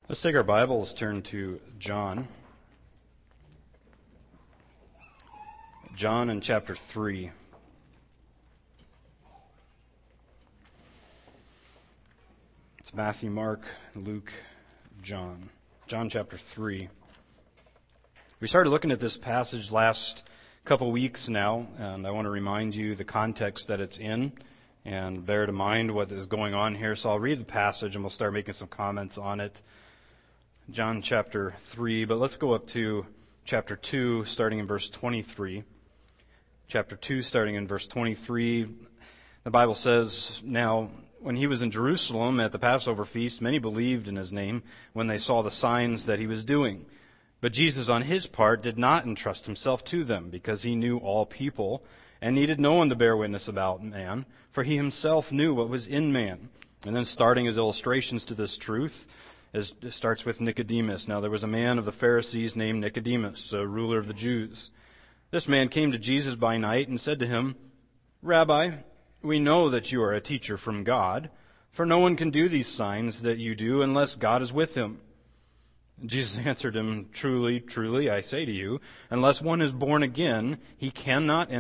Let's take our Bibles, turn to John. John in chapter 3. It's Matthew, Mark, Luke, John. John chapter 3. We started looking at this passage last couple weeks now, and I want to remind you the context that it's in, and bear in mind what is going on here. So I'll read the passage, and we'll start making some comments on it. John chapter 3, but let's go up to chapter 2, starting in verse 23. Chapter 2, starting in verse 23, the Bible says, "Now, when he was in Jerusalem at the Passover feast, many believed in his name when they saw the signs that he was doing. But Jesus, on his part, did not entrust himself to them, because he knew all people, and needed no one to bear witness about man, for he himself knew what was in man." And then starting his illustrations to this truth, it starts with Nicodemus. "Now there was a man of the Pharisees named Nicodemus, a ruler of the Jews. This man came to Jesus by night and said to him, 'Rabbi, we know that you are a teacher from God, for no one can do these signs that you do unless God is with him.' Jesus answered him, 'Truly, truly, I say to you, unless one is born again, he cannot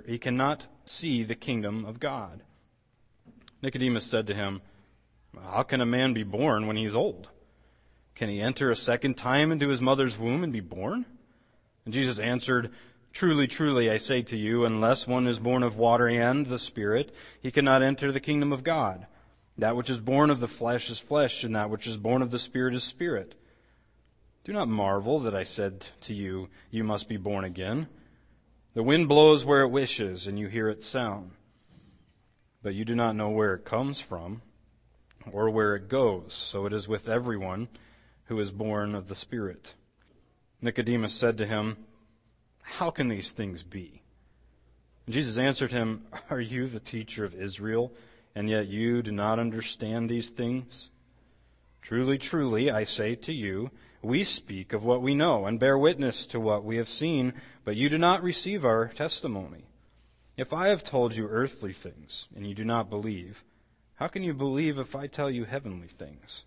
see the kingdom of God.' Nicodemus said to him, 'How can a man be born when he is old? Can he enter a second time into his mother's womb and be born?' And Jesus answered, 'Truly, truly, I say to you, unless one is born of water and the Spirit, he cannot enter the kingdom of God. That which is born of the flesh is flesh, and that which is born of the Spirit is spirit. Do not marvel that I said to you, you must be born again. The wind blows where it wishes, and you hear its sound, but you do not know where it comes from or where it goes. So it is with everyone who is born of the Spirit.' Nicodemus said to him, 'How can these things be?' And Jesus answered him, 'Are you the teacher of Israel, and yet you do not understand these things? Truly, truly, I say to you, we speak of what we know and bear witness to what we have seen, but you do not receive our testimony. If I have told you earthly things, and you do not believe, how can you believe if I tell you heavenly things?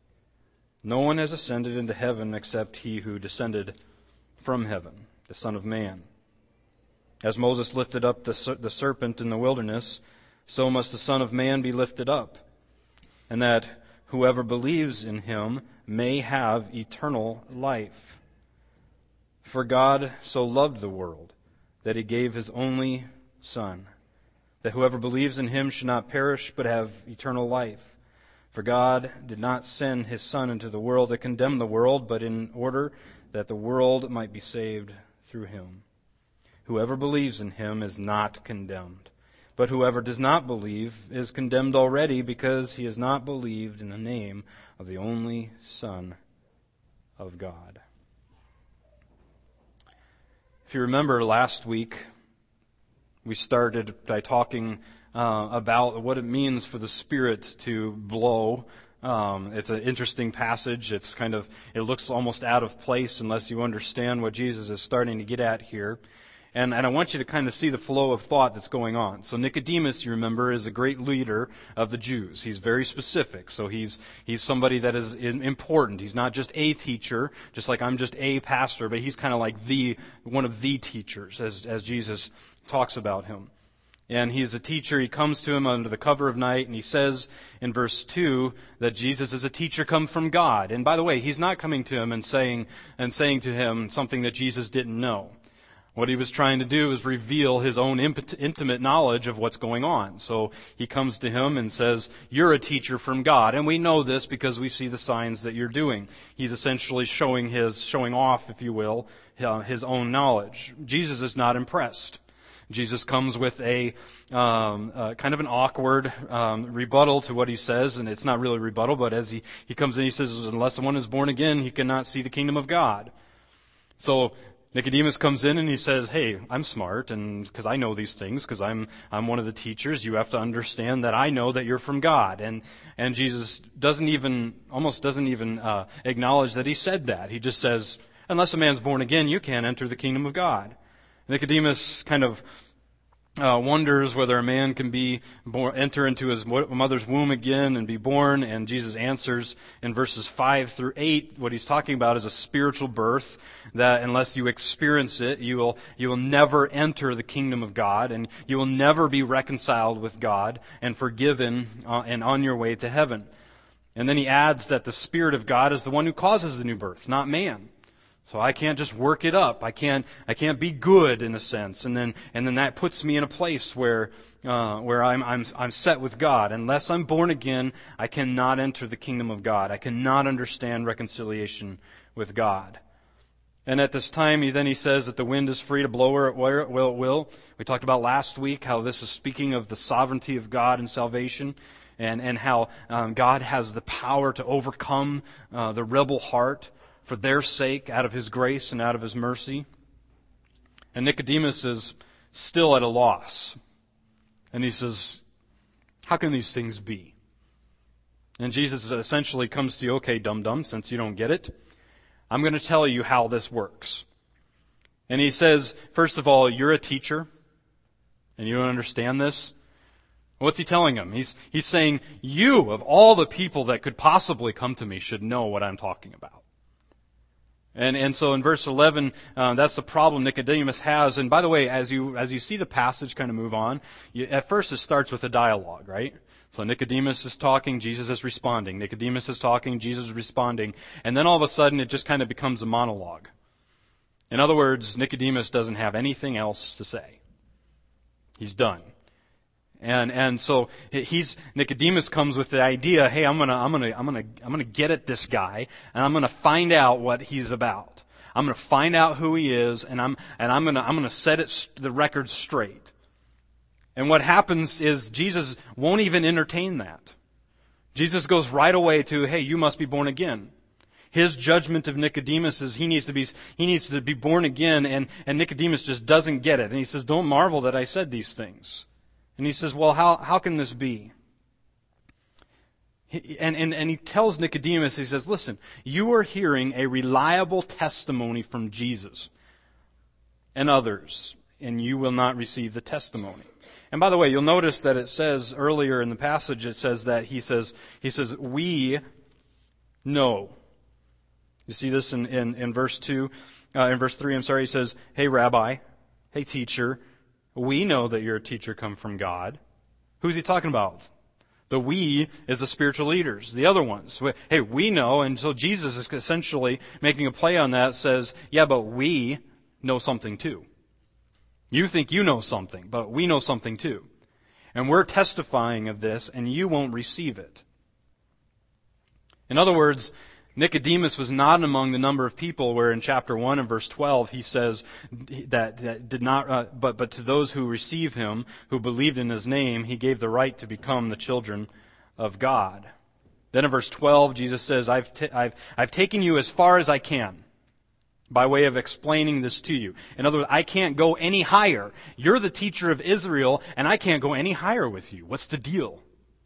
No one has ascended into heaven except he who descended from heaven, the Son of Man. As Moses lifted up the serpent in the wilderness, so must the Son of Man be lifted up, and that whoever believes in him may have eternal life. For God so loved the world that he gave his only Son, that whoever believes in him should not perish but have eternal life. For God did not send his Son into the world to condemn the world, but in order that the world might be saved through him. Whoever believes in him is not condemned, but whoever does not believe is condemned already, because he has not believed in the name of the only Son of God." If you remember last week, we started by talking about what it means for the Spirit to blow. It's an interesting passage. It looks almost out of place unless you understand what Jesus is starting to get at here. And I want you to kind of see the flow of thought that's going on. So Nicodemus, you remember, is a great leader of the Jews. He's very specific. So he's somebody that is important. He's not just a teacher, just like I'm just a pastor, but he's kind of like one of the teachers, as Jesus talks about him. And he's a teacher. He comes to him under the cover of night, and he says in verse 2 that Jesus is a teacher come from God. And by the way, he's not coming to him and saying to him something that Jesus didn't know. What he was trying to do is reveal his own intimate knowledge of what's going on. So he comes to him and says, "You're a teacher from God." And we know this because we see the signs that you're doing. He's essentially showing off, if you will, his own knowledge. Jesus is not impressed. Jesus comes with a kind of an awkward rebuttal to what he says, and it's not really a rebuttal, but as he comes in, he says, "Unless one is born again, he cannot see the kingdom of God." So Nicodemus comes in and he says, "Hey, I'm smart, and because I know these things, because I'm one of the teachers, you have to understand that I know that you're from God." And Jesus doesn't even acknowledge that he said that. He just says, "Unless a man's born again, you can't enter the kingdom of God." Nicodemus kind of wonders whether a man can enter into his mother's womb again and be born, and Jesus answers in verses 5 through 8, what he's talking about is a spiritual birth, that unless you experience it, you will never enter the kingdom of God, and you will never be reconciled with God and forgiven and on your way to heaven. And then he adds that the Spirit of God is the one who causes the new birth, not man. So I can't just work it up. I can't be good in a sense, and then that puts me in a place where I'm set with God. Unless I'm born again, I cannot enter the kingdom of God. I cannot understand reconciliation with God. And at this time, he says that the wind is free to blow where it will. We talked about last week how this is speaking of the sovereignty of God and salvation, and how God has the power to overcome the rebel heart for their sake, out of His grace and out of His mercy. And Nicodemus is still at a loss. And he says, how can these things be? And Jesus essentially comes to you, okay, dum-dum, since you don't get it, I'm going to tell you how this works. And he says, first of all, you're a teacher, and you don't understand this. What's he telling him? He's saying, you, of all the people that could possibly come to me, should know what I'm talking about. And so in verse 11, that's the problem Nicodemus has. And by the way, as you see the passage kind of move on, at first it starts with a dialogue, right? So Nicodemus is talking, Jesus is responding. Nicodemus is talking, Jesus is responding. And then all of a sudden it just kind of becomes a monologue. In other words, Nicodemus doesn't have anything else to say. He's done. And so Nicodemus comes with the idea, hey, I'm gonna get at this guy, and I'm gonna find out what he's about. I'm gonna find out who he is, and I'm gonna set the record straight. And what happens is Jesus won't even entertain that. Jesus goes right away to, hey, you must be born again. His judgment of Nicodemus is he needs to be born again, and Nicodemus just doesn't get it. And he says, don't marvel that I said these things. And he says, well, how can this be? And he tells Nicodemus, he says, listen, you are hearing a reliable testimony from Jesus and others, and you will not receive the testimony. And by the way, you'll notice that it says earlier in the passage, it says that he says, we know. You see this in verse 2, in verse 3, he says, hey, Rabbi, hey, teacher, we know that you're a teacher come from God. Who's he talking about? The we is the spiritual leaders, the other ones. Hey, we know, and so Jesus is essentially making a play on that, says, yeah, but we know something too. You think you know something, but we know something too. And we're testifying of this, and you won't receive it. In other words, Nicodemus was not among the number of people where in chapter 1 and verse 12 he says that did not, but to those who receive him, who believed in his name, he gave the right to become the children of God. Then in verse 12 Jesus says, I've taken you as far as I can by way of explaining this to you. In other words, I can't go any higher. You're the teacher of Israel, and I can't go any higher with you. What's the deal?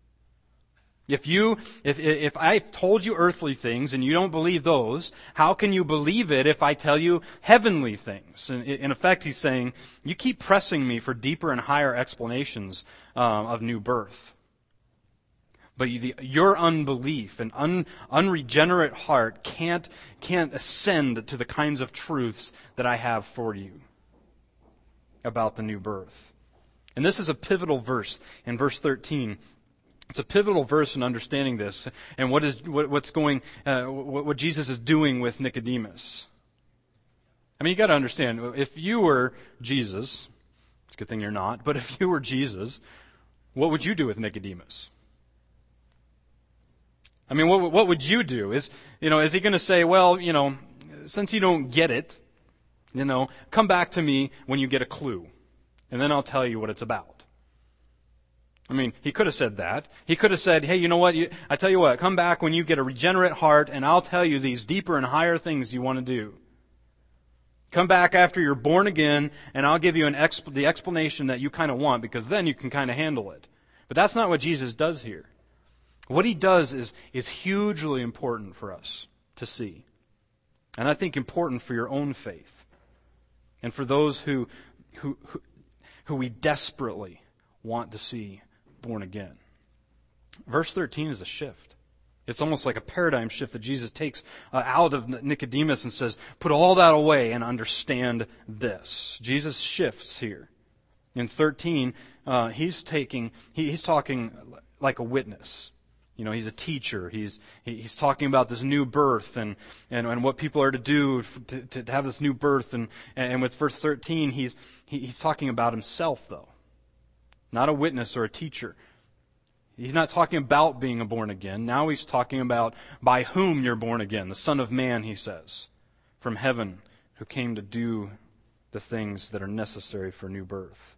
If I've told you earthly things and you don't believe those, how can you believe it if I tell you heavenly things? In effect, he's saying, you keep pressing me for deeper and higher explanations of new birth. But your unbelief and unregenerate heart can't ascend to the kinds of truths that I have for you about the new birth. And this is a pivotal verse in verse 13. It's a pivotal verse in understanding this and what Jesus is doing with Nicodemus. I mean, you got to understand, if you were Jesus, it's a good thing you're not, but if you were Jesus, what would you do with Nicodemus? I mean, what would you do? Is he going to say, well, since you don't get it, come back to me when you get a clue, and then I'll tell you what it's about. I mean, he could have said that. He could have said, hey, you know what? I tell you what, come back when you get a regenerate heart, and I'll tell you these deeper and higher things you want to do. Come back after you're born again, and I'll give you the explanation that you kind of want, because then you can kind of handle it. But that's not what Jesus does here. What he does is hugely important for us to see. And I think important for your own faith. And for those who who we desperately want to see born again. Verse 13 is a shift. It's almost like a paradigm shift that Jesus takes out of Nicodemus and says, put all that away and understand this. Jesus shifts here. In 13, he's talking like a witness. You know, he's a teacher. He's talking about this new birth and what people are to do to have this new birth. And with verse 13, he's talking about himself, though. Not a witness or a teacher. He's not talking about being born again. Now he's talking about by whom you're born again. The Son of Man, he says, from heaven, who came to do the things that are necessary for new birth.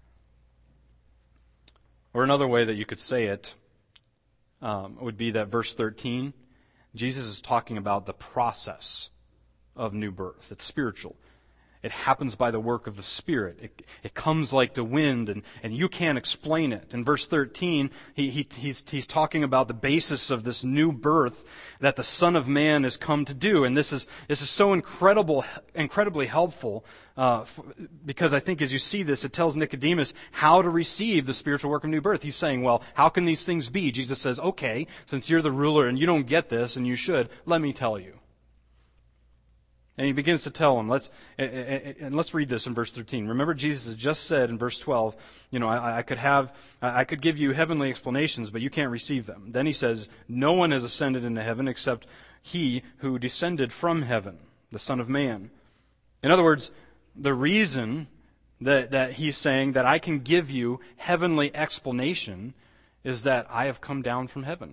Or another way that you could say it would be that verse 13, Jesus is talking about the process of new birth. It's spiritual. It happens by the work of the Spirit. It comes like the wind, and you can't explain it. In verse 13, he's talking about the basis of this new birth that the Son of Man has come to do. And this is so incredibly helpful because I think as you see this, it tells Nicodemus how to receive the spiritual work of new birth. He's saying, well, how can these things be? Jesus says, okay, since you're the ruler and you don't get this and you should, let me tell you. And he begins to tell him, let's read this in verse 13. Remember, Jesus has just said in verse 12, you know, I could give you heavenly explanations, but you can't receive them. Then he says, no one has ascended into heaven except he who descended from heaven, the Son of Man. In other words, the reason that he's saying that I can give you heavenly explanation is that I have come down from heaven.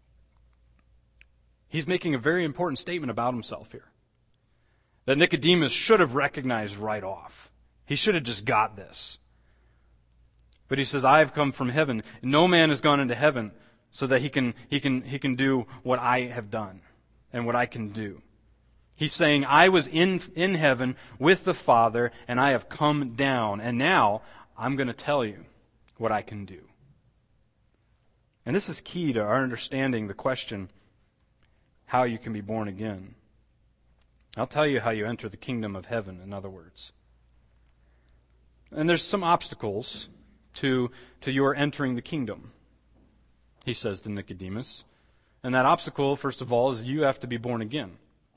He's making a very important statement about himself here that Nicodemus should have recognized right off. He should have just got this. But he says, I have come from heaven. No man has gone into heaven so that he can do what I have done and what I can do. He's saying, I was in heaven with the Father, and I have come down, and now I'm going to tell you what I can do. And this is key to our understanding the question, how you can be born again. I'll tell you how you enter the kingdom of heaven, in other words. And there's some obstacles to your entering the kingdom, he says to Nicodemus. And that obstacle, first of all, is you have to be born again.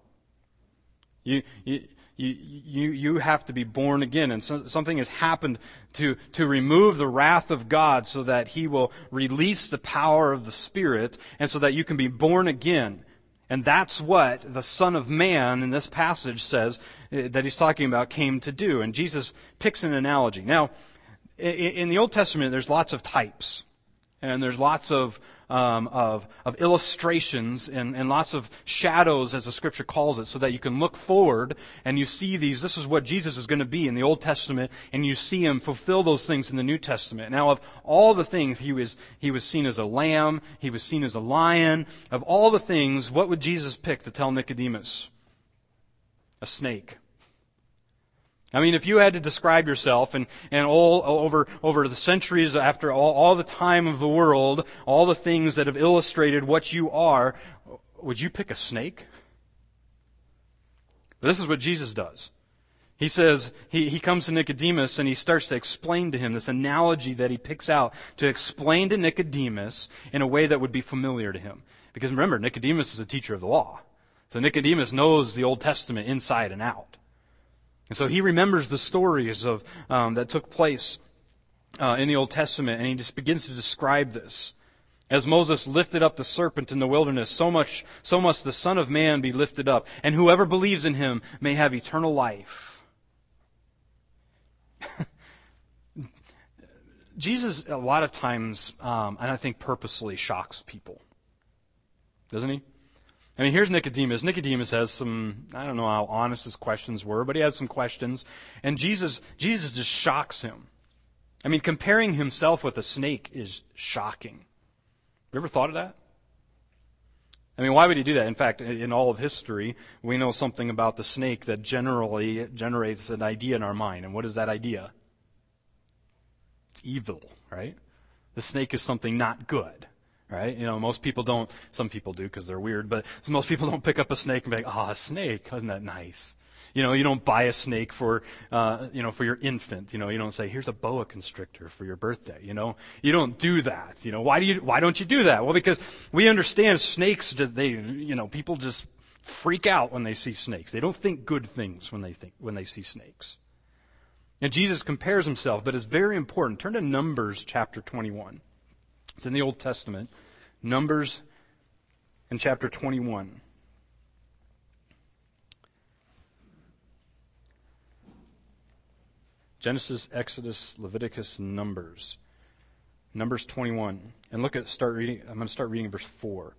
You have to be born again, and something has happened to remove the wrath of God so that He will release the power of the Spirit, and so that you can be born again. And that's what the Son of Man in this passage says that he's talking about came to do. And Jesus picks an analogy. Now, in the Old Testament, there's lots of types. And there's lots of illustrations and lots of shadows, as the Scripture calls it, so that you can look forward and you see these. This is what Jesus is going to be in the Old Testament, and you see Him fulfill those things in the New Testament. Now, of all the things, He was seen as a lamb, He was seen as a lion. Of all the things, what would Jesus pick to tell Nicodemus? A snake. I mean, if you had to describe yourself and all over the centuries, after all the time of the world, all the things that have illustrated what you are, would you pick a snake? But this is what Jesus does. He says, he comes to Nicodemus and he starts to explain to him this analogy that he picks out to explain to Nicodemus in a way that would be familiar to him. Because remember, Nicodemus is a teacher of the law. So Nicodemus knows the Old Testament inside and out. And so he remembers the stories of that took place in the Old Testament, and he just begins to describe this. As Moses lifted up the serpent in the wilderness, so must the Son of Man be lifted up, and whoever believes in Him may have eternal life. Jesus, a lot of times, and I think purposely, shocks people. Doesn't He? I mean, here's Nicodemus. Nicodemus has some, I don't know how honest his questions were, but he has some questions. And Jesus just shocks him. I mean, comparing himself with a snake is shocking. Have you ever thought of that? I mean, why would he do that? In fact, in all of history, we know something about the snake that generally generates an idea in our mind. And what is that idea? It's evil, right? The snake is something not good. Right? You know, most people don't, some people do because they're weird, but most people don't pick up a snake and be like, a snake, isn't that nice? You don't buy a snake for your infant. You don't say, here's a boa constrictor for your birthday. You don't do that. Why don't you do that? Well, because we understand snakes, people just freak out when they see snakes. They don't think good things when they see snakes. And Jesus compares himself, but it's very important. Turn to Numbers chapter 21. It's in the Old Testament. Numbers in chapter 21. Genesis, Exodus, Leviticus, Numbers. Numbers 21. And I'm going to start reading verse 4.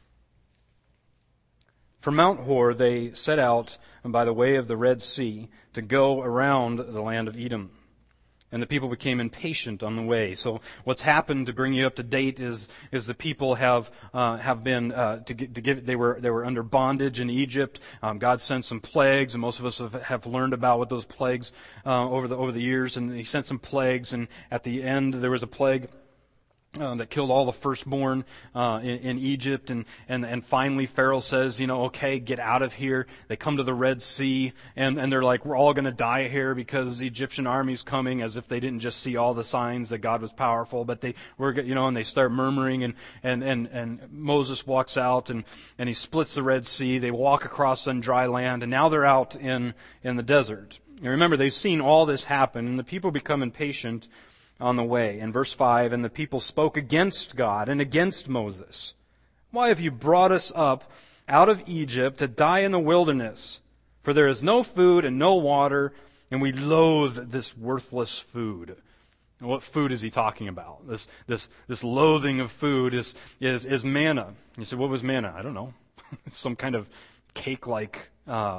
From Mount Hor they set out by the way of the Red Sea to go around the land of Edom. And the people became impatient on the way. So what's happened, to bring you up to date, is the people have been they were under bondage in Egypt. God sent some plagues, and most of us have learned about what those plagues over the years. And He sent some plagues, and at the end there was a plague that killed all the firstborn in Egypt, and finally Pharaoh says, okay, get out of here. They come to the Red Sea, and they're like, we're all going to die here because the Egyptian army's coming, as if they didn't just see all the signs that God was powerful. But and they start murmuring, and Moses walks out, and he splits the Red Sea. They walk across on dry land, and now they're out in the desert. And remember, they've seen all this happen, and the people become impatient on the way. In verse 5, and the people spoke against God and against Moses. Why have you brought us up out of Egypt to die in the wilderness? For there is no food and no water, and we loathe this worthless food. And what food is he talking about? This loathing of food is manna. You say, what was manna? I don't know. Some kind of cake-like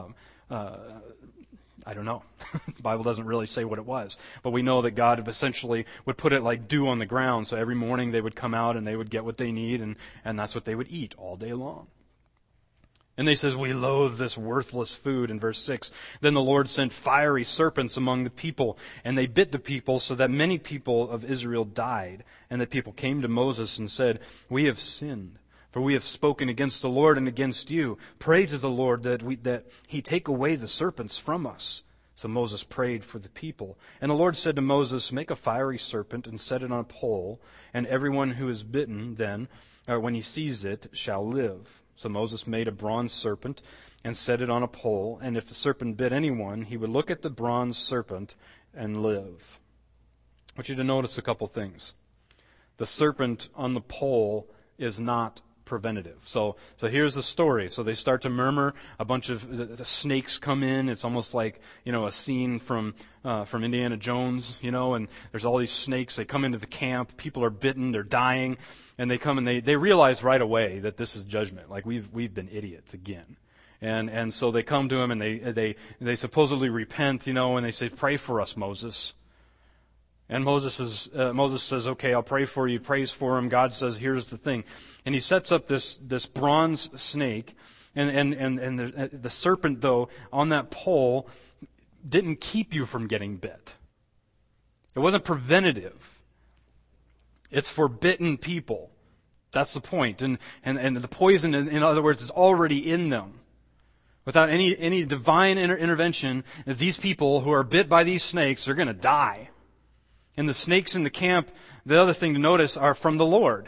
I don't know. The Bible doesn't really say what it was. But we know that God essentially would put it like dew on the ground. So every morning they would come out and they would get what they need, and that's what they would eat all day long. And they says, we loathe this worthless food in verse 6. Then the Lord sent fiery serpents among the people, and they bit the people so that many people of Israel died. And the people came to Moses and said, we have sinned. For we have spoken against the Lord and against you. Pray to the Lord that He take away the serpents from us. So Moses prayed for the people. And the Lord said to Moses, make a fiery serpent and set it on a pole, and everyone who is bitten then, or when he sees it, shall live. So Moses made a bronze serpent and set it on a pole, and if the serpent bit anyone, he would look at the bronze serpent and live. I want you to notice a couple things. The serpent on the pole is not preventative. So here's the story. So they start to murmur. A bunch of the snakes come in. It's almost like a scene from Indiana Jones, and there's all these snakes. They come into the camp. People are bitten. They're dying, and they come and they realize right away that this is judgment. Like we've been idiots again. And so they come to him and they supposedly repent, and they say, pray for us, Moses. And Moses says, okay, I'll pray for you. He prays for him. God says, here's the thing. And he sets up this bronze snake. And the serpent, though, on that pole didn't keep you from getting bit. It wasn't preventative. It's for bitten people. That's the point. And the poison, in other words, is already in them. Without any divine intervention, these people who are bit by these snakes are going to die. And the snakes in the camp, the other thing to notice, are from the Lord.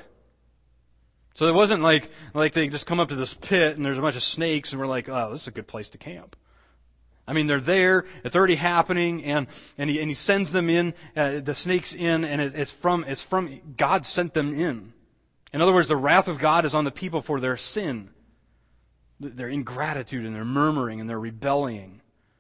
So it wasn't like they just come up to this pit and there's a bunch of snakes and we're like, oh, this is a good place to camp. I mean, they're there, it's already happening, and he sends them in, the snakes in, and it's from God sent them in. In other words, the wrath of God is on the people for their sin, their ingratitude and their murmuring and their rebelling.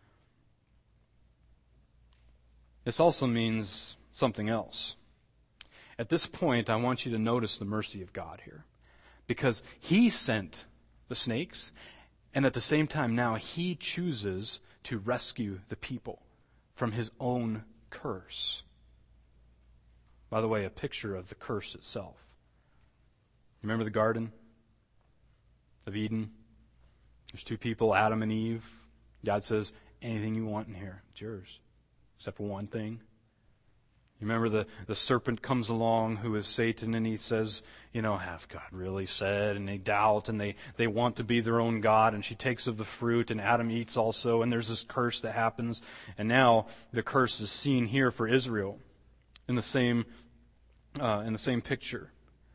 This also means something else. At this point, I want you to notice the mercy of God here. Because He sent the snakes, and at the same time now He chooses to rescue the people from His own curse. By the way, a picture of the curse itself. Remember the Garden of Eden? There's two people, Adam and Eve. God says, anything you want in here, it's yours. Except for one thing. You remember the serpent comes along who is Satan, and he says, hath God really said? And they doubt, and they want to be their own God, and she takes of the fruit, and Adam eats also, and there's this curse that happens. And now the curse is seen here for Israel in the same picture.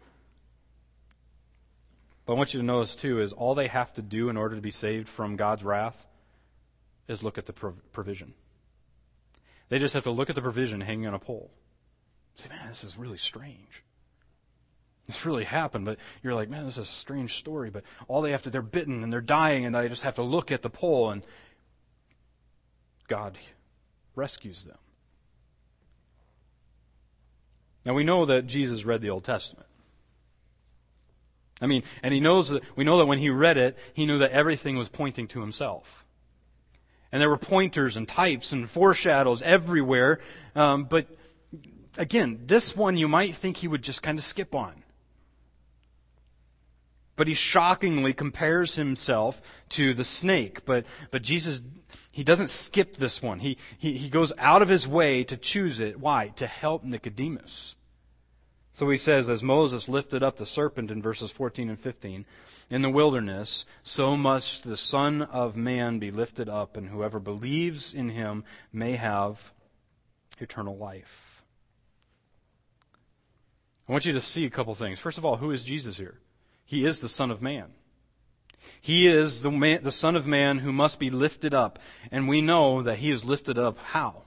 But I want you to notice too is all they have to do in order to be saved from God's wrath is look at the provision. They just have to look at the provision hanging on a pole. Say, man, this is really strange. This really happened, but you're like, man, this is a strange story. But all they have to, they're bitten and they're dying, and they just have to look at the pole, and God rescues them. Now we know that Jesus read the Old Testament. And we know that when he read it, he knew that everything was pointing to himself. And there were pointers and types and foreshadows everywhere. But again, this one you might think he would just kind of skip on. But he shockingly compares himself to the snake. But Jesus, he doesn't skip this one. He goes out of his way to choose it. Why? To help Nicodemus. So he says, as Moses lifted up the serpent in verses 14 and 15 in the wilderness, so must the Son of Man be lifted up, and whoever believes in him may have eternal life. I want you to see a couple things. First of all, who is Jesus here? He is the Son of Man. He is the Son of Man who must be lifted up. And we know that he is lifted up how?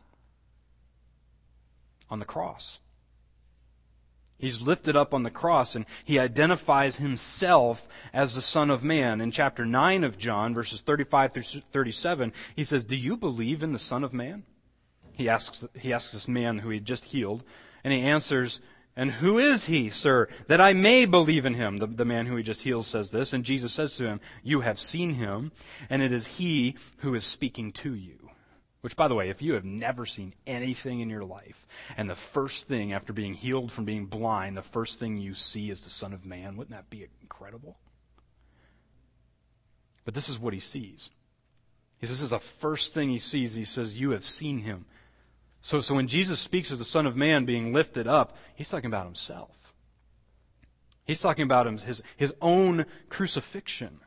On the cross. He's lifted up on the cross, and he identifies himself as the Son of Man. In chapter 9 of John, verses 35 through 37, he says, "Do you believe in the Son of Man?" He asks this man who he had just healed, and he answers, "And who is he, sir, that I may believe in him?" The man who he just healed says this, and Jesus says to him, "You have seen him, and it is he who is speaking to you." Which, by the way, if you have never seen anything in your life, and the first thing after being healed from being blind, the first thing you see is the Son of Man, wouldn't that be incredible? But this is what he sees. He says this is the first thing he sees. He says, "You have seen him." So when Jesus speaks of the Son of Man being lifted up, he's talking about himself. He's talking about his own crucifixion.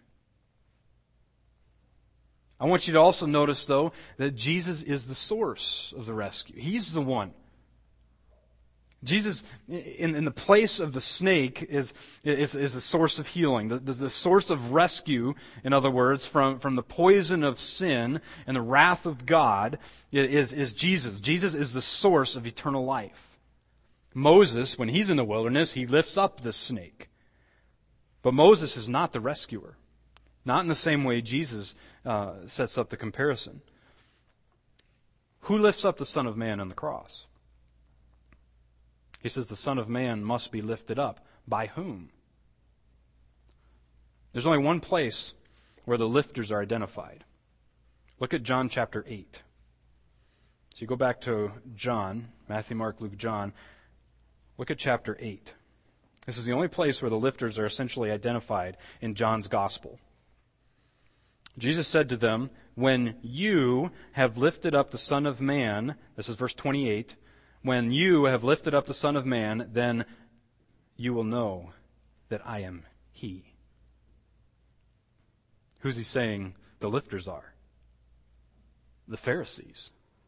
I want you to also notice, though, that Jesus is the source of the rescue. He's the one. Jesus, in the place of the snake, is the source of healing. The source of rescue, in other words, from the poison of sin and the wrath of God, is Jesus. Jesus is the source of eternal life. Moses, when he's in the wilderness, he lifts up the snake. But Moses is not the rescuer. Not in the same way Jesus sets up the comparison. Who lifts up the Son of Man on the cross? He says the Son of Man must be lifted up. By whom? There's only one place where the lifters are identified. Look at John chapter 8. So you go back to John, Matthew, Mark, Luke, John. Look at chapter 8. This is the only place where the lifters are essentially identified in John's gospel. Jesus said to them, "When you have lifted up the Son of Man," this is verse 28, "when you have lifted up the Son of Man, then you will know that I am He." Who's he saying the lifters are? The Pharisees.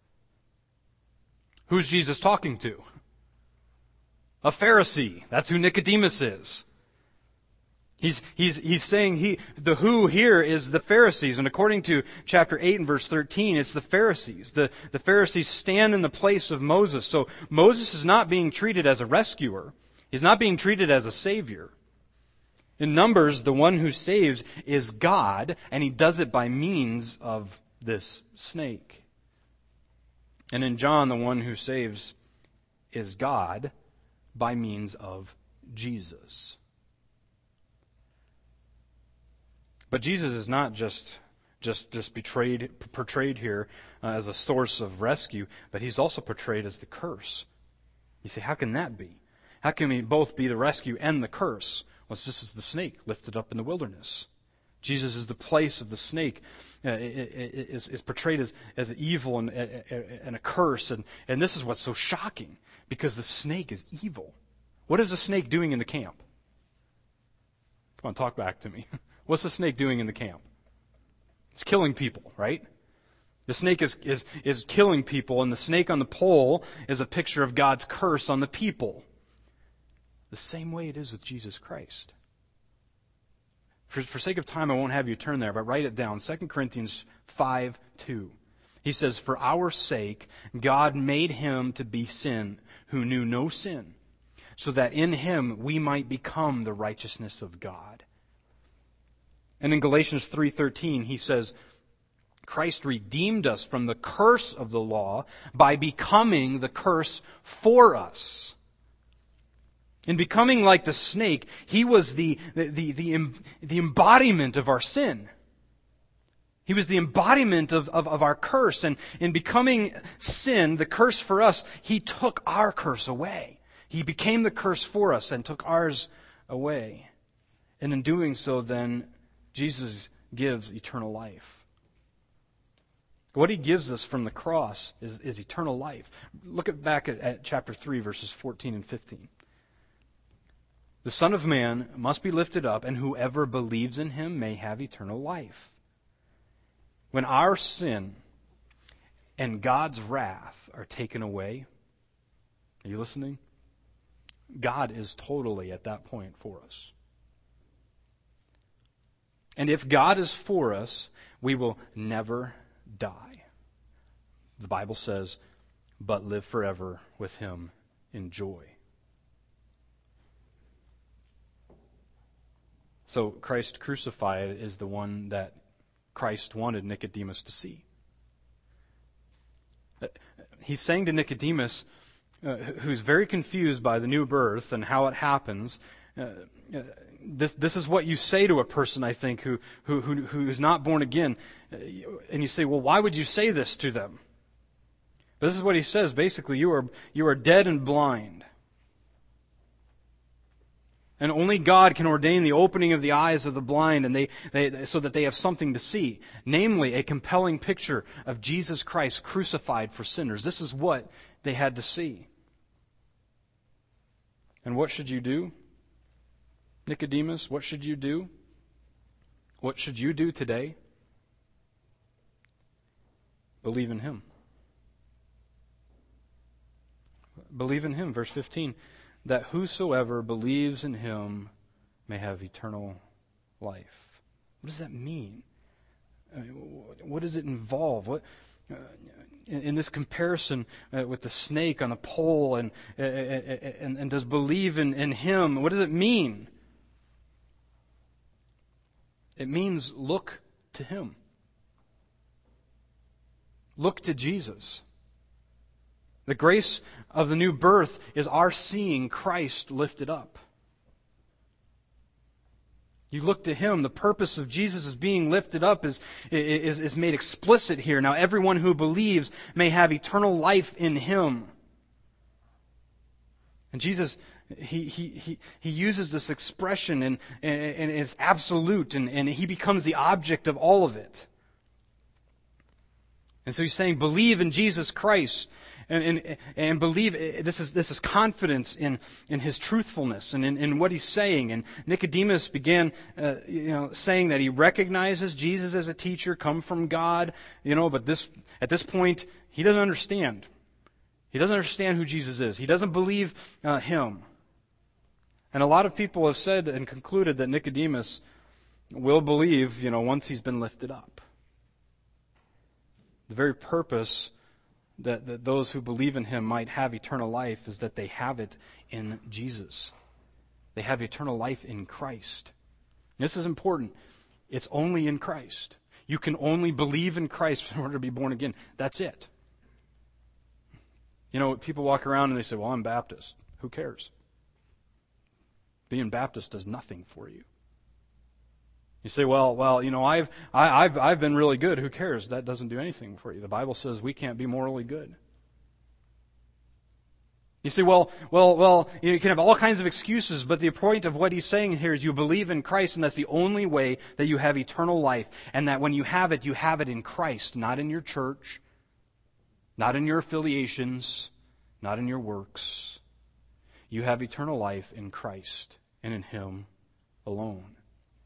Who's Jesus talking to? A Pharisee. That's who Nicodemus is. He's saying the who here is the Pharisees. And according to chapter 8 and verse 13, it's the Pharisees. The Pharisees stand in the place of Moses. So Moses is not being treated as a rescuer. He's not being treated as a savior. In Numbers, the one who saves is God, and he does it by means of this snake. And in John, the one who saves is God by means of Jesus. But Jesus is not just portrayed here as a source of rescue, but he's also portrayed as the curse. You say, how can that be? How can he both be the rescue and the curse? Well, it's just as the snake lifted up in the wilderness. Jesus is the place of the snake, is portrayed as evil and a curse. And this is what's so shocking, because the snake is evil. What is the snake doing in the camp? Come on, talk back to me. What's the snake doing in the camp? It's killing people, right? The snake is killing people, and the snake on the pole is a picture of God's curse on the people. The same way it is with Jesus Christ. For sake of time, I won't have you turn there, but write it down. 2 Corinthians 5:2. He says, "For our sake, God made him to be sin, who knew no sin, so that in him we might become the righteousness of God." And in Galatians 3:13, he says, Christ redeemed us from the curse of the law by becoming the curse for us. In becoming like the snake, he was the embodiment of our sin. He was the embodiment of our curse. And in becoming sin, the curse for us, he took our curse away. He became the curse for us and took ours away. And in doing so, then, Jesus gives eternal life. What he gives us from the cross is eternal life. Look back at chapter 3, verses 14 and 15. The Son of Man must be lifted up, and whoever believes in him may have eternal life. When our sin and God's wrath are taken away, are you listening? God is totally at that point for us. And if God is for us, we will never die. The Bible says, but live forever with him in joy. So Christ crucified is the one that Christ wanted Nicodemus to see. He's saying to Nicodemus, who's very confused by the new birth and how it happens, this is what you say to a person, I think, who's not born again. And you say, well, why would you say this to them? But this is what he says. Basically, you are dead and blind. And only God can ordain the opening of the eyes of the blind, and they so that they have something to see. Namely, a compelling picture of Jesus Christ crucified for sinners. This is what they had to see. And what should you do? Nicodemus, what should you do? What should you do today? Believe in him. Believe in him, verse 15. That whosoever believes in him may have eternal life. What does that mean? What does it involve? What in this comparison with the snake on a pole and does believe in him, what does it mean? It means look to him. Look to Jesus. The grace of the new birth is our seeing Christ lifted up. You look to him. The purpose of Jesus' being lifted up is made explicit here. Now everyone who believes may have eternal life in him. And Jesus, he uses this expression and it's absolute and he becomes the object of all of it. And so he's saying, believe in Jesus Christ. And believe, this is confidence in his truthfulness and in what he's saying. And Nicodemus began, saying that he recognizes Jesus as a teacher, come from God, but at this point, he doesn't understand. He doesn't understand who Jesus is. He doesn't believe him. And a lot of people have said and concluded that Nicodemus will believe, once he's been lifted up. The very purpose that those who believe in him might have eternal life is that they have it in Jesus. They have eternal life in Christ. This is important. It's only in Christ. You can only believe in Christ in order to be born again. That's it. People walk around and they say, well, I'm Baptist. Who cares? Being Baptist does nothing for you. You say, well, I've been really good. Who cares? That doesn't do anything for you. The Bible says we can't be morally good. You say, well, you can have all kinds of excuses, but the point of what he's saying here is you believe in Christ, and that's the only way that you have eternal life. And that when you have it in Christ, not in your church, not in your affiliations, not in your works. You have eternal life in Christ and in Him alone.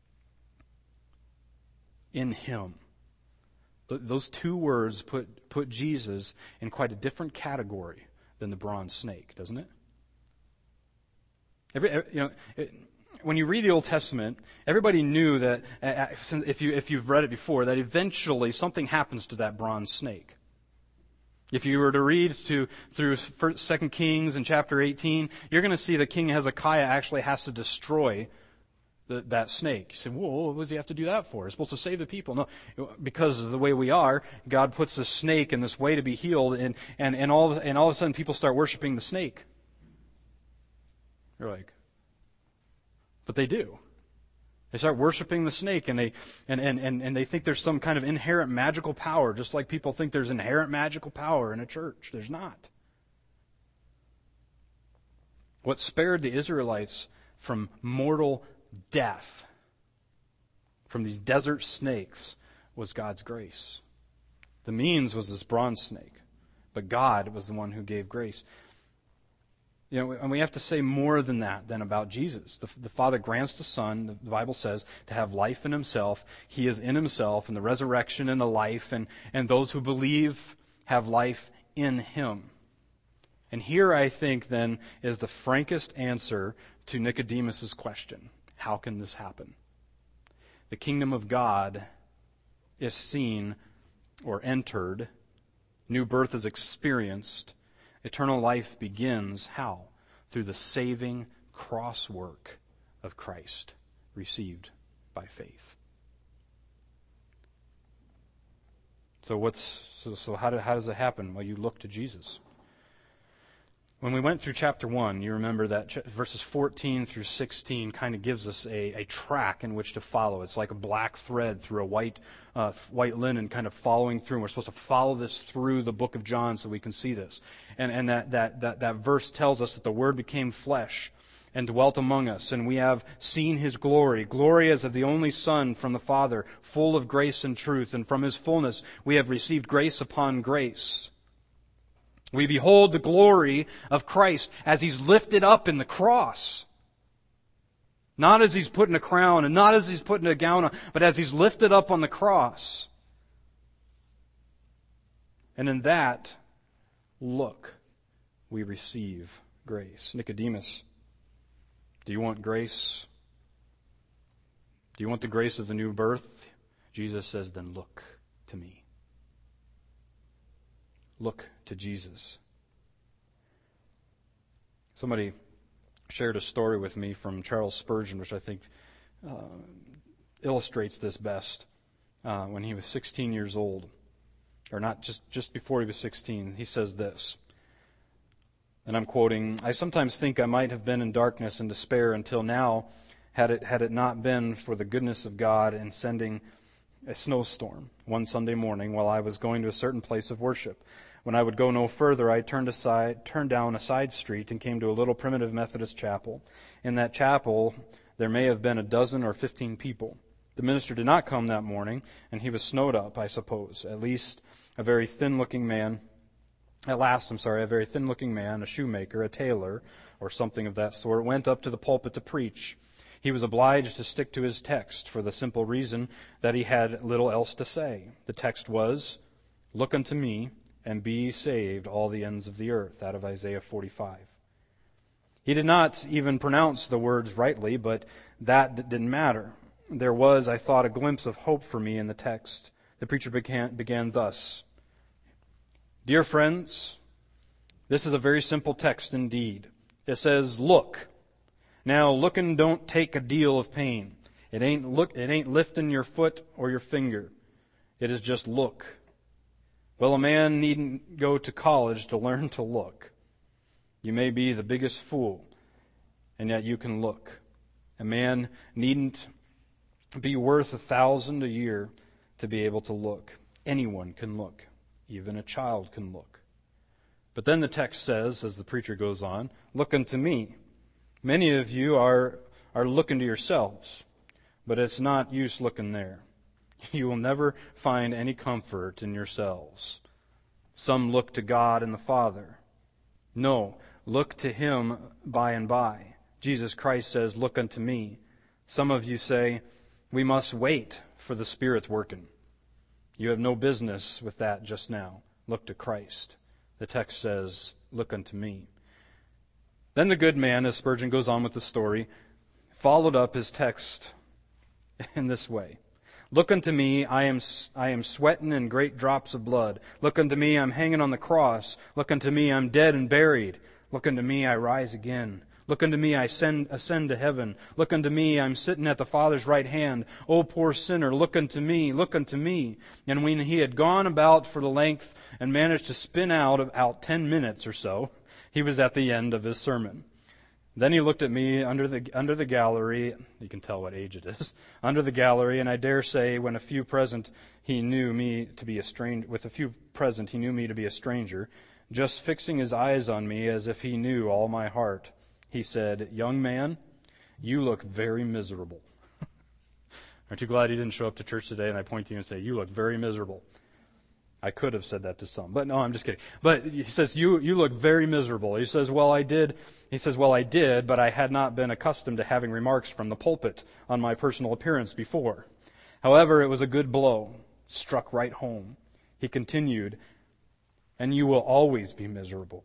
In Him. Those two words put Jesus in quite a different category than the bronze snake, doesn't it? When you read the Old Testament, everybody knew that, if you've read it before, that eventually something happens to that bronze snake. If you were to read through 2 Kings and chapter 18, you're going to see that King Hezekiah actually has to destroy that snake. You say, whoa, what does he have to do that for? He's supposed to save the people. No, because of the way we are, God puts this snake in this way to be healed, and all of a sudden people start worshiping the snake. You're like, but they do. They start worshiping the snake, and they think there's some kind of inherent magical power, just like people think there's inherent magical power in a church. There's not. What spared the Israelites from mortal death, from these desert snakes, was God's grace. The means was this bronze snake, but God was the one who gave grace. And we have to say more than that than about Jesus. The Father grants the Son, the Bible says, to have life in Himself. He is in Himself, and the resurrection and the life, and those who believe have life in Him. And here, I think, then, is the frankest answer to Nicodemus' question. How can this happen? The kingdom of God is seen or entered. New birth is experienced. Eternal life begins. How? Through the saving cross work of Christ, received by faith. So how does it happen? Well, you look to Jesus. When we went through chapter 1, you remember that verses 14 through 16 kind of gives us a track in which to follow. It's like a black thread through a white linen kind of following through. And we're supposed to follow this through the book of John so we can see this. And that verse tells us that the Word became flesh and dwelt among us, and we have seen His glory as of the only Son from the Father, full of grace and truth, and from His fullness we have received grace upon grace. We behold the glory of Christ as He's lifted up in the cross. Not as He's putting a crown and not as He's putting a gown on, but as He's lifted up on the cross. And in that look, we receive grace. Nicodemus, do you want grace? Do you want the grace of the new birth? Jesus says, then look to me. Look to Jesus. Somebody shared a story with me from Charles Spurgeon, which I think illustrates this best. When he was 16 years old, or not just before he was 16, he says this, and I'm quoting, "I sometimes think I might have been in darkness and despair until now, had it not been for the goodness of God in sending a snowstorm one Sunday morning while I was going to a certain place of worship. When I would go no further, I turned down a side street and came to a little primitive Methodist chapel. In that chapel, there may have been a dozen or 15 people. The minister did not come that morning, and he was snowed up, I suppose. At last, a very thin-looking man, a shoemaker, a tailor, or something of that sort, went up to the pulpit to preach. He was obliged to stick to his text for the simple reason that he had little else to say. The text was, 'Look unto me, and be saved all the ends of the earth,' out of Isaiah 45. He did not even pronounce the words rightly, but that didn't matter. There was, I thought, a glimpse of hope for me in the text. The preacher began thus, 'Dear friends, this is a very simple text indeed. It says, look. Now, looking don't take a deal of pain. It ain't lifting your foot or your finger. It is just look. Well, a man needn't go to college to learn to look. You may be the biggest fool, and yet you can look. A man needn't be worth 1,000 a year to be able to look. Anyone can look. Even a child can look. But then the text says, as the preacher goes on, look unto me. Many of you are looking to yourselves, but it's not use looking there. You will never find any comfort in yourselves. Some look to God and the Father. No, look to Him by and by. Jesus Christ says, look unto me. Some of you say, we must wait for the Spirit's working. You have no business with that just now. Look to Christ. The text says, look unto me. Then the good man, as Spurgeon goes on with the story, followed up his text in this way. Look unto me, I am sweating in great drops of blood. Look unto me, I'm hanging on the cross. Look unto me, I'm dead and buried. Look unto me, I rise again. Look unto me, I ascend to heaven. Look unto me, I'm sitting at the Father's right hand. O poor sinner, look unto me, look unto me. And when he had gone about for the length and managed to spin out 10 minutes or so, he was at the end of his sermon. Then he looked at me under the gallery. You can tell what age it is. Under the gallery, and I dare say, when a few present, he knew me to be a stranger. With a few present, he knew me to be a stranger. Just fixing his eyes on me as if he knew all my heart, he said, "Young man, you look very miserable." Aren't you glad he didn't show up to church today and I point to you and say, "You look very miserable"? I could have said that to some, but no, I'm just kidding. But he says, you look very miserable. He says, well, I did, but I had not been accustomed to having remarks from the pulpit on my personal appearance before. However, it was a good blow, struck right home. He continued, and you will always be miserable.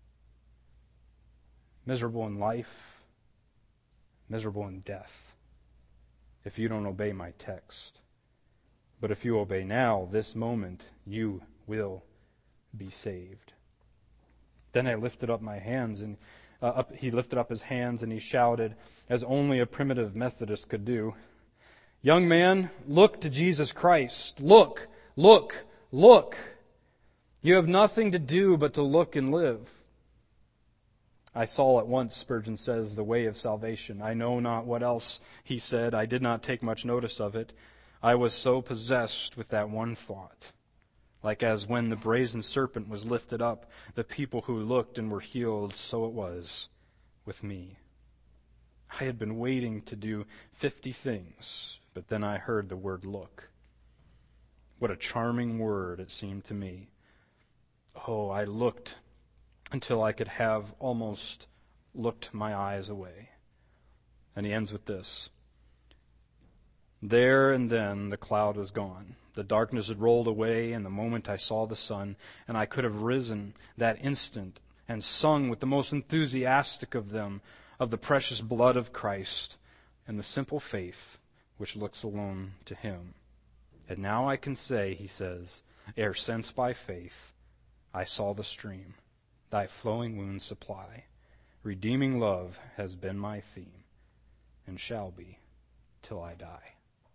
Miserable in life, miserable in death, if you don't obey my text. But if you obey now, this moment, you will be saved. Then I lifted up my hands, and he lifted up his hands, and he shouted, as only a primitive Methodist could do, "Young man, look to Jesus Christ. Look, look, look. You have nothing to do but to look and live." I saw at once, Spurgeon says, the way of salvation. I know not what else he said. I did not take much notice of it. I was so possessed with that one thought. Like as when the brazen serpent was lifted up, the people who looked and were healed, so it was with me. I had been waiting to do 50 things, but then I heard the word look. What a charming word it seemed to me. Oh, I looked until I could have almost looked my eyes away. And he ends with this. There and then the cloud was gone. The darkness had rolled away, and the moment I saw the sun, and I could have risen that instant and sung with the most enthusiastic of them of the precious blood of Christ and the simple faith which looks alone to Him. And now I can say, he says, ere since by faith I saw the stream, thy flowing wounds supply. Redeeming love has been my theme, and shall be till I die.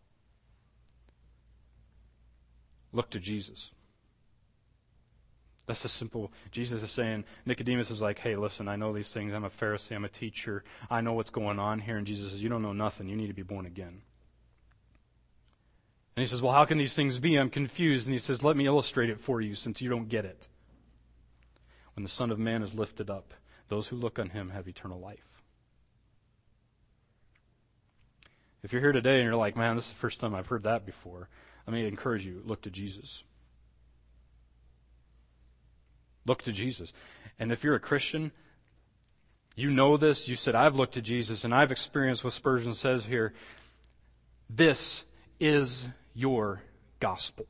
Look to Jesus. That's the simple. Jesus is saying, Nicodemus is like, hey, listen, I know these things. I'm a Pharisee. I'm a teacher. I know what's going on here. And Jesus says, you don't know nothing. You need to be born again. And he says, well, how can these things be? I'm confused. And he says, let me illustrate it for you since you don't get it. When the Son of Man is lifted up, those who look on Him have eternal life. If you're here today and you're like, man, this is the first time I've heard that before, let me encourage you, look to Jesus. Look to Jesus. And if you're a Christian, you know this. You said, I've looked to Jesus, and I've experienced what Spurgeon says here. This is your gospel.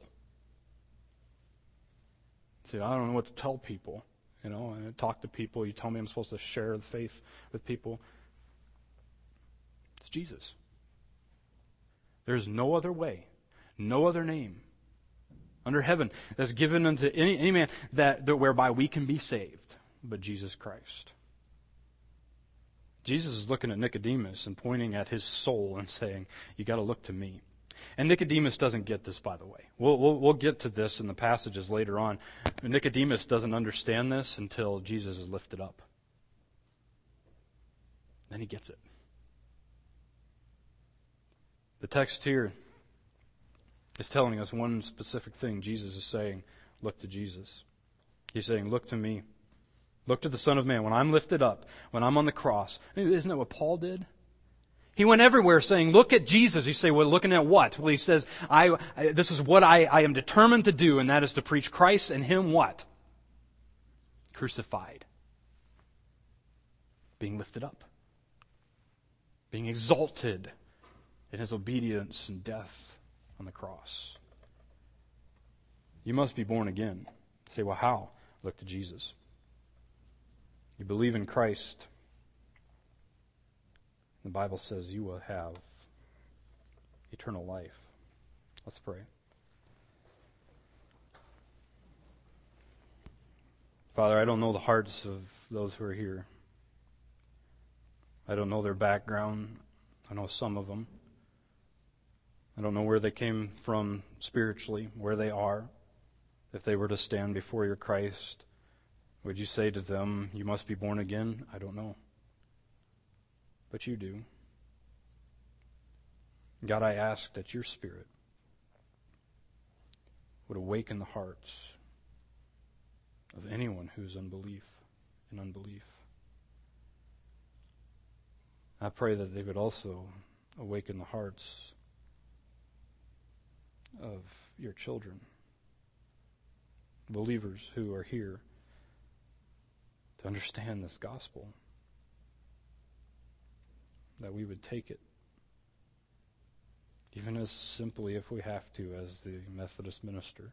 See, I don't know what to tell people. I talk to people. You tell me I'm supposed to share the faith with people. It's Jesus. There's no other way. No other name under heaven that's given unto any man that whereby we can be saved, but Jesus Christ. Jesus is looking at Nicodemus and pointing at his soul and saying, you got to look to me. And Nicodemus doesn't get this, by the way. We'll get to this in the passages later on. Nicodemus doesn't understand this until Jesus is lifted up. Then he gets it. The text here is telling us one specific thing. Jesus is saying, look to Jesus. He's saying, look to me. Look to the Son of Man. When I'm lifted up, when I'm on the cross. Isn't that what Paul did? He went everywhere saying, look at Jesus. You say, well, looking at what? Well, he says, this is what I am determined to do, and that is to preach Christ and Him what? Crucified. Being lifted up. Being exalted in His obedience and death on the cross. You must be born again. You say, well, how? Look to Jesus. You believe in Christ. The Bible says you will have eternal life. Let's pray. Father, I don't know the hearts of those who are here. I don't know their background. I know some of them. I don't know where they came from spiritually, where they are. If they were to stand before your Christ, would you say to them, you must be born again? I don't know. But you do. God, I ask that your Spirit would awaken the hearts of anyone who's in unbelief. I pray that they would also awaken the hearts of your children, believers who are here, to understand this gospel, that we would take it, even as simply, if we have to, as the Methodist minister,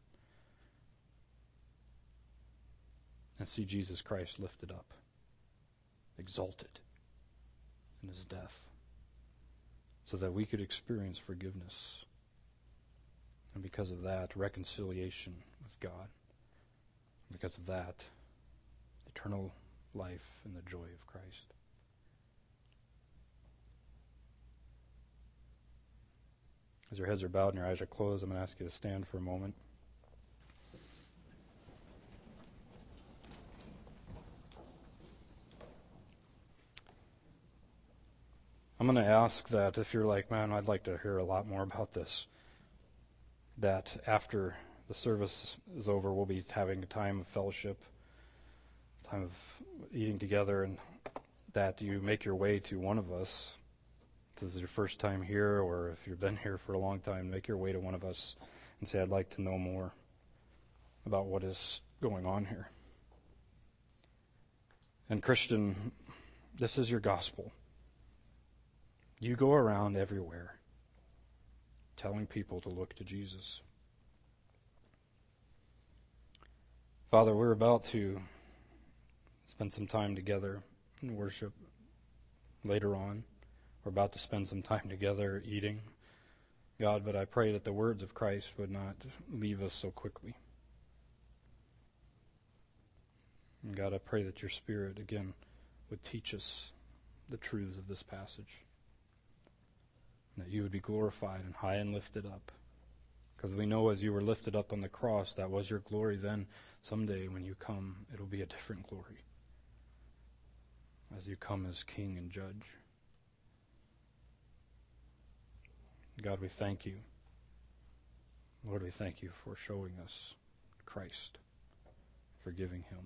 and see Jesus Christ lifted up, exalted in His death, so that we could experience forgiveness, and because of that, reconciliation with God. Because of that, eternal life and the joy of Christ. As your heads are bowed and your eyes are closed, I'm going to ask you to stand for a moment. I'm going to ask that if you're like, man, I'd like to hear a lot more about this, that after the service is over, we'll be having a time of fellowship, time of eating together, and that you make your way to one of us. If this is your first time here, or if you've been here for a long time, make your way to one of us and say, I'd like to know more about what is going on here. And Christian, this is your gospel. You go around everywhere telling people to look to Jesus. Father, we're about to spend some time together in worship later on. We're about to spend some time together eating. God, but I pray that the words of Christ would not leave us so quickly. And God, I pray that your Spirit, again, would teach us the truths of this passage. That you would be glorified and high and lifted up. Because we know as you were lifted up on the cross, that was your glory. Then someday when you come, it'll be a different glory. As you come as King and Judge. God, we thank you. Lord, we thank you for showing us Christ, for giving Him.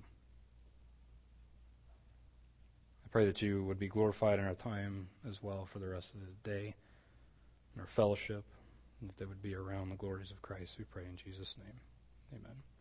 I pray that you would be glorified in our time as well for the rest of the day, in our fellowship, and that they would be around the glories of Christ. We pray in Jesus' name. Amen.